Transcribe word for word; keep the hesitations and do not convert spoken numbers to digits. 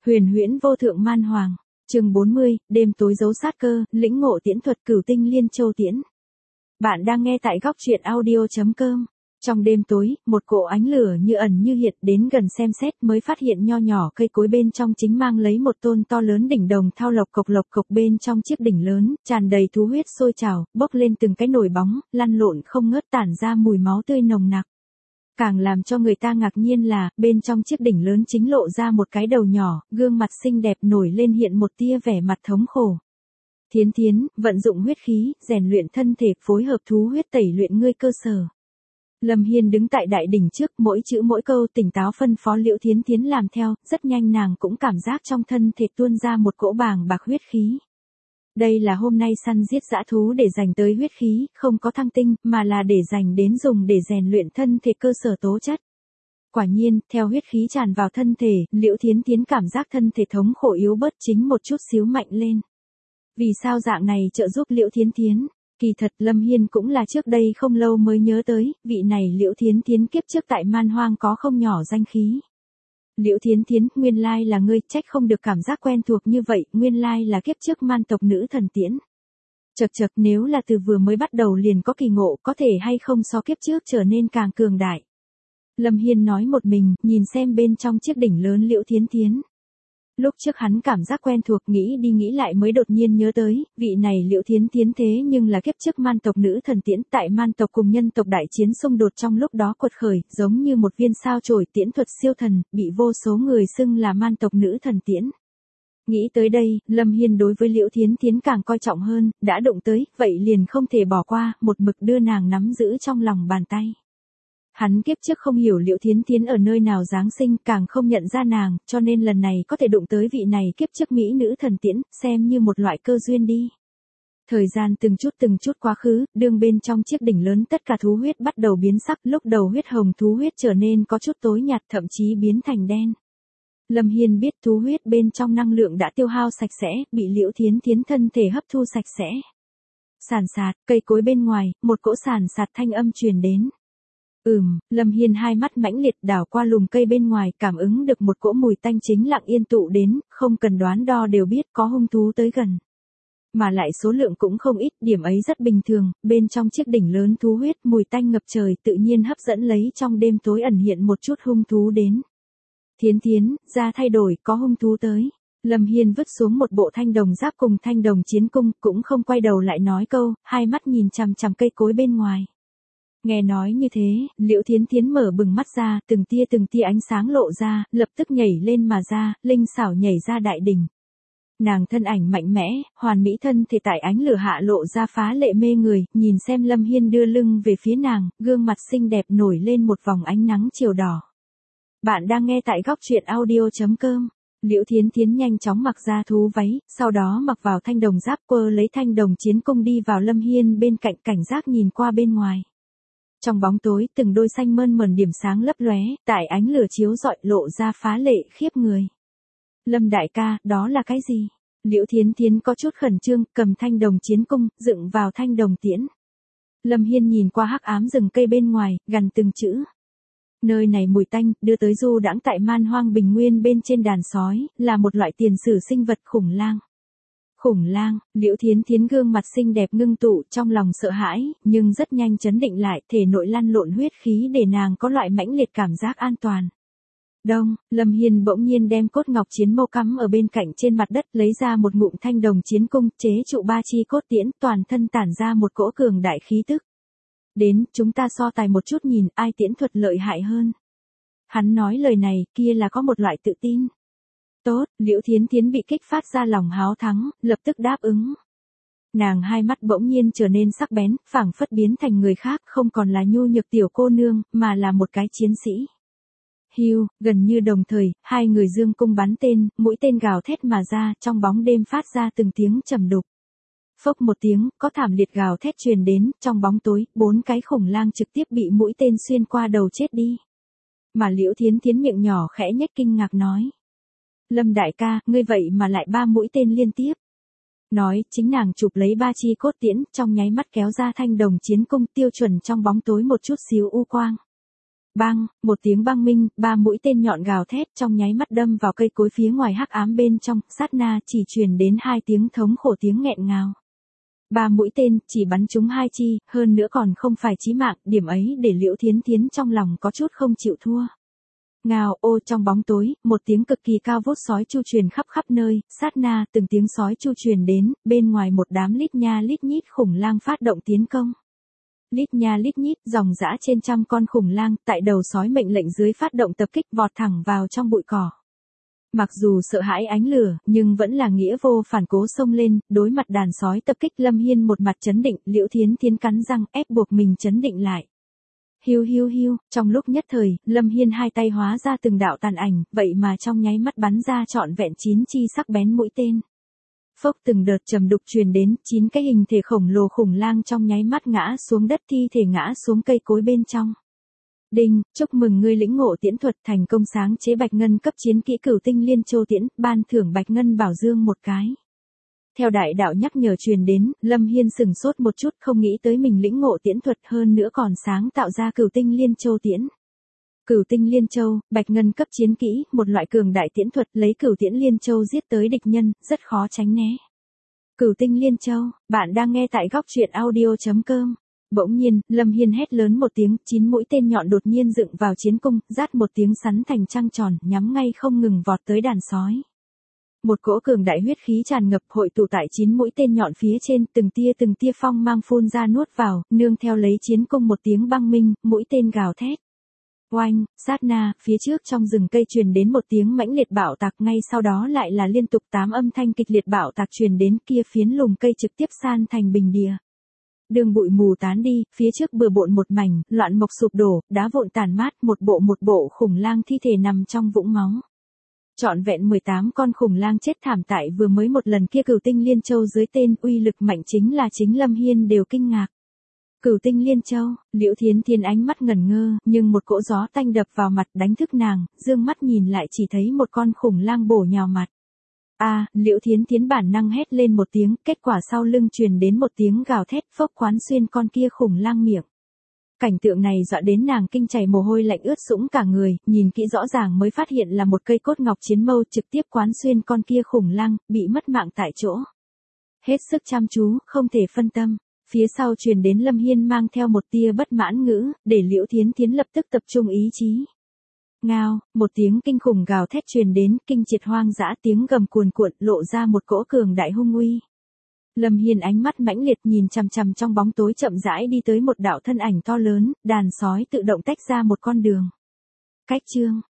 Huyền huyễn vô thượng man hoàng, chương bốn mươi, đêm tối giấu sát cơ, lĩnh ngộ tiễn thuật cửu tinh liên châu tiễn. Bạn đang nghe tại góc truyện audio chấm com. Trong đêm tối, một cỗ ánh lửa như ẩn như hiện đến gần xem xét mới phát hiện nho nhỏ cây cối bên trong chính mang lấy một tôn to lớn đỉnh đồng thao lộc cộc lộc cộc bên trong chiếc đỉnh lớn, tràn đầy thú huyết sôi trào, bốc lên từng cái nổi bóng, lăn lộn không ngớt tản ra mùi máu tươi nồng nặc. Càng làm cho người ta ngạc nhiên là, bên trong chiếc đỉnh lớn chính lộ ra một cái đầu nhỏ, gương mặt xinh đẹp nổi lên hiện một tia vẻ mặt thống khổ. Thiến Thiến, vận dụng huyết khí, rèn luyện thân thể, phối hợp thú huyết tẩy luyện ngươi cơ sở. Lâm Hiên đứng tại đại đỉnh trước, mỗi chữ mỗi câu tỉnh táo phân phó Liễu Thiến Thiến làm theo, rất nhanh nàng cũng cảm giác trong thân thể tuôn ra một cỗ bàng bạc huyết khí. Đây là hôm nay săn giết dã thú để dành tới huyết khí, không có thăng tinh, mà là để dành đến dùng để rèn luyện thân thể cơ sở tố chất. Quả nhiên, theo huyết khí tràn vào thân thể, Liễu Thiến Thiến cảm giác thân thể thống khổ yếu bớt chính một chút xíu mạnh lên. Vì sao dạng này trợ giúp Liễu Thiến Thiến? Kỳ thật Lâm Hiên cũng là trước đây không lâu mới nhớ tới, vị này Liễu Thiến Thiến kiếp trước tại man hoang có không nhỏ danh khí. Liễu Thiến Thiến, nguyên lai là ngươi, trách không được cảm giác quen thuộc như vậy, nguyên lai là kiếp trước man tộc nữ thần tiễn. Chật chật, nếu là từ vừa mới bắt đầu liền có kỳ ngộ, có thể hay không so kiếp trước trở nên càng cường đại. Lâm Hiên nói một mình, nhìn xem bên trong chiếc đỉnh lớn Liễu Thiến Thiến. Lúc trước hắn cảm giác quen thuộc, nghĩ đi nghĩ lại mới đột nhiên nhớ tới, vị này Liễu Thiến Thiến thế nhưng là kiếp trước man tộc nữ thần tiễn, tại man tộc cùng nhân tộc đại chiến xung đột trong lúc đó quật khởi, giống như một viên sao chổi tiễn thuật siêu thần, bị vô số người xưng là man tộc nữ thần tiễn. Nghĩ tới đây, Lâm Hiên đối với Liễu Thiến Thiến càng coi trọng hơn, đã đụng tới, vậy liền không thể bỏ qua, một mực đưa nàng nắm giữ trong lòng bàn tay. Hắn kiếp trước không hiểu Liễu Thiến Thiến ở nơi nào giáng sinh, càng không nhận ra nàng, cho nên lần này có thể đụng tới vị này kiếp trước mỹ nữ thần tiễn, xem như một loại cơ duyên đi. Thời gian từng chút từng chút quá khứ, đường bên trong chiếc đỉnh lớn tất cả thú huyết bắt đầu biến sắc, lúc đầu huyết hồng thú huyết trở nên có chút tối nhạt, thậm chí biến thành đen. Lâm Hiên biết thú huyết bên trong năng lượng đã tiêu hao sạch sẽ, bị Liễu Thiến Thiến thân thể hấp thu sạch sẽ. Sàn sạt, cây cối bên ngoài, một cỗ sàn sạt thanh âm truyền đến. Ừm, Lâm Hiên hai mắt mãnh liệt đảo qua lùm cây bên ngoài, cảm ứng được một cỗ mùi tanh chính lặng yên tụ đến, không cần đoán đo đều biết có hung thú tới gần. Mà lại số lượng cũng không ít, điểm ấy rất bình thường, bên trong chiếc đỉnh lớn thú huyết mùi tanh ngập trời tự nhiên hấp dẫn lấy trong đêm tối ẩn hiện một chút hung thú đến. Thiến Thiến, ra thay đổi, có hung thú tới. Lâm Hiên vứt xuống một bộ thanh đồng giáp cùng thanh đồng chiến cung, cũng không quay đầu lại nói câu, hai mắt nhìn chằm chằm cây cối bên ngoài. Nghe nói như thế, Liễu Thiến Thiến mở bừng mắt ra, từng tia từng tia ánh sáng lộ ra, lập tức nhảy lên mà ra, linh xảo nhảy ra đại đỉnh. Nàng thân ảnh mạnh mẽ, hoàn mỹ thân thể tại ánh lửa hạ lộ ra phá lệ mê người, nhìn xem Lâm Hiên đưa lưng về phía nàng, gương mặt xinh đẹp nổi lên một vòng ánh nắng chiều đỏ. Bạn đang nghe tại góc truyện audio chấm com. Liễu Thiến Thiến nhanh chóng mặc ra thú váy, sau đó mặc vào thanh đồng giáp, quơ lấy thanh đồng chiến cung đi vào Lâm Hiên bên cạnh, cảnh giác nhìn qua bên ngoài. Trong bóng tối, từng đôi xanh mơn mởn điểm sáng lấp lóe, tại ánh lửa chiếu rọi lộ ra phá lệ khiếp người. Lâm đại ca, đó là cái gì? Liễu Thiến Thiến có chút khẩn trương, cầm thanh đồng chiến cung, dựng vào thanh đồng tiễn. Lâm Hiên nhìn qua hắc ám rừng cây bên ngoài, gằn từng chữ. Nơi này mùi tanh, đưa tới du đãng tại man hoang bình nguyên bên trên đàn sói, là một loại tiền sử sinh vật khủng lang. Khủng lang, Liễu Thiến Thiến gương mặt xinh đẹp ngưng tụ, trong lòng sợ hãi, nhưng rất nhanh chấn định lại, thể nội lăn lộn huyết khí để nàng có loại mãnh liệt cảm giác an toàn. Đông, Lâm Hiên bỗng nhiên đem cốt ngọc chiến mâu cắm ở bên cạnh trên mặt đất, lấy ra một ngụm thanh đồng chiến cung, chế trụ ba chi cốt tiễn, toàn thân tản ra một cỗ cường đại khí tức. Đến, chúng ta so tài một chút nhìn ai tiễn thuật lợi hại hơn. Hắn nói lời này, kia là có một loại tự tin. Tốt, Liễu Thiến Thiến bị kích phát ra lòng háo thắng, lập tức đáp ứng. Nàng hai mắt bỗng nhiên trở nên sắc bén, phảng phất biến thành người khác, không còn là nhu nhược tiểu cô nương, mà là một cái chiến sĩ. Hiu, gần như đồng thời, hai người dương cung bắn tên, mũi tên gào thét mà ra, trong bóng đêm phát ra từng tiếng trầm đục. Phốc một tiếng, có thảm liệt gào thét truyền đến, trong bóng tối, bốn cái khủng lang trực tiếp bị mũi tên xuyên qua đầu chết đi. Mà Liễu Thiến Thiến miệng nhỏ khẽ nhếch kinh ngạc nói. Lâm đại ca, ngươi vậy mà lại ba mũi tên liên tiếp. Nói, chính nàng chụp lấy ba chi cốt tiễn, trong nháy mắt kéo ra thanh đồng chiến cung, tiêu chuẩn trong bóng tối một chút xíu u quang. Bang, một tiếng băng minh, ba mũi tên nhọn gào thét trong nháy mắt đâm vào cây cối phía ngoài hắc ám bên trong, sát na chỉ truyền đến hai tiếng thống khổ tiếng nghẹn ngào. Ba mũi tên chỉ bắn trúng hai chi, hơn nữa còn không phải chí mạng, điểm ấy để Liễu Thiến Thiến trong lòng có chút không chịu thua. Ngào ô trong bóng tối, một tiếng cực kỳ cao vút sói chu truyền khắp khắp nơi, sát na từng tiếng sói chu truyền đến, bên ngoài một đám lít nha lít nhít khủng lang phát động tiến công. Lít nha lít nhít dòng dã trên trăm con khủng lang tại đầu sói mệnh lệnh dưới phát động tập kích vọt thẳng vào trong bụi cỏ. Mặc dù sợ hãi ánh lửa, nhưng vẫn là nghĩa vô phản cố xông lên, đối mặt đàn sói tập kích Lâm Hiên một mặt chấn định, Liễu Thiến Thiến cắn răng ép buộc mình chấn định lại. Hiu hiu hiu, trong lúc nhất thời, Lâm Hiên hai tay hóa ra từng đạo tàn ảnh, vậy mà trong nháy mắt bắn ra trọn vẹn chín chi sắc bén mũi tên. Phốc từng đợt trầm đục truyền đến, chín cái hình thể khổng lồ khủng lang trong nháy mắt ngã xuống đất thi thể ngã xuống cây cối bên trong. Đinh, chúc mừng ngươi lĩnh ngộ tiễn thuật thành công sáng chế bạch ngân cấp chiến kỹ Cửu Tinh Liên Châu Tiễn, ban thưởng bạch ngân bảo dương một cái. Theo đại đạo nhắc nhở truyền đến, Lâm Hiên sừng sốt một chút không nghĩ tới mình lĩnh ngộ tiễn thuật hơn nữa còn sáng tạo ra Cửu Tinh Liên Châu Tiễn. Cửu Tinh Liên Châu, bạch ngân cấp chiến kỹ, một loại cường đại tiễn thuật lấy Cửu Tiễn Liên Châu giết tới địch nhân, rất khó tránh né. Cửu Tinh Liên Châu, bạn đang nghe tại góc truyện audio chấm com. Bỗng nhiên, Lâm Hiên hét lớn một tiếng, chín mũi tên nhọn đột nhiên dựng vào chiến cung, rát một tiếng sắn thành trăng tròn, nhắm ngay không ngừng vọt tới đàn sói. Một cỗ cường đại huyết khí tràn ngập hội tụ tại chín mũi tên nhọn phía trên, từng tia từng tia phong mang phun ra nuốt vào, nương theo lấy chiến cung một tiếng băng minh, mũi tên gào thét. Oanh, sát na, phía trước trong rừng cây truyền đến một tiếng mãnh liệt bạo tạc, ngay sau đó lại là liên tục tám âm thanh kịch liệt bạo tạc truyền đến, kia phiến lùm cây trực tiếp san thành bình địa. Đường bụi mù tán đi, phía trước bừa bộn một mảnh, loạn mộc sụp đổ, đá vụn tàn mát, một bộ một bộ khủng lang thi thể nằm trong vũng máu. Trọn vẹn mười tám con khủng lang chết thảm tại vừa mới một lần kia Cửu Tinh Liên Châu dưới tên uy lực mạnh chính là chính Lâm Hiên đều kinh ngạc. Cửu Tinh Liên Châu, Liễu Thiến Thiến ánh mắt ngẩn ngơ, nhưng một cỗ gió tanh đập vào mặt đánh thức nàng, dương mắt nhìn lại chỉ thấy một con khủng lang bổ nhào mặt. A, à, Liễu Thiến Thiến bản năng hét lên một tiếng, kết quả sau lưng truyền đến một tiếng gào thét phốc quán xuyên con kia khủng lang miệng. Cảnh tượng này dọa đến nàng kinh chảy mồ hôi lạnh ướt sũng cả người, nhìn kỹ rõ ràng mới phát hiện là một cây cốt ngọc chiến mâu trực tiếp quán xuyên con kia khủng lang, bị mất mạng tại chỗ. Hết sức chăm chú, không thể phân tâm. Phía sau truyền đến Lâm Hiên mang theo một tia bất mãn ngữ, để Liễu Thiến Thiến lập tức tập trung ý chí. Ngao, một tiếng kinh khủng gào thét truyền đến, kinh triệt hoang dã, tiếng gầm cuồn cuộn lộ ra một cỗ cường đại hung uy. Lâm Hiên ánh mắt mãnh liệt nhìn chằm chằm trong bóng tối chậm rãi đi tới một đạo thân ảnh to lớn, đàn sói tự động tách ra một con đường. Cách chương,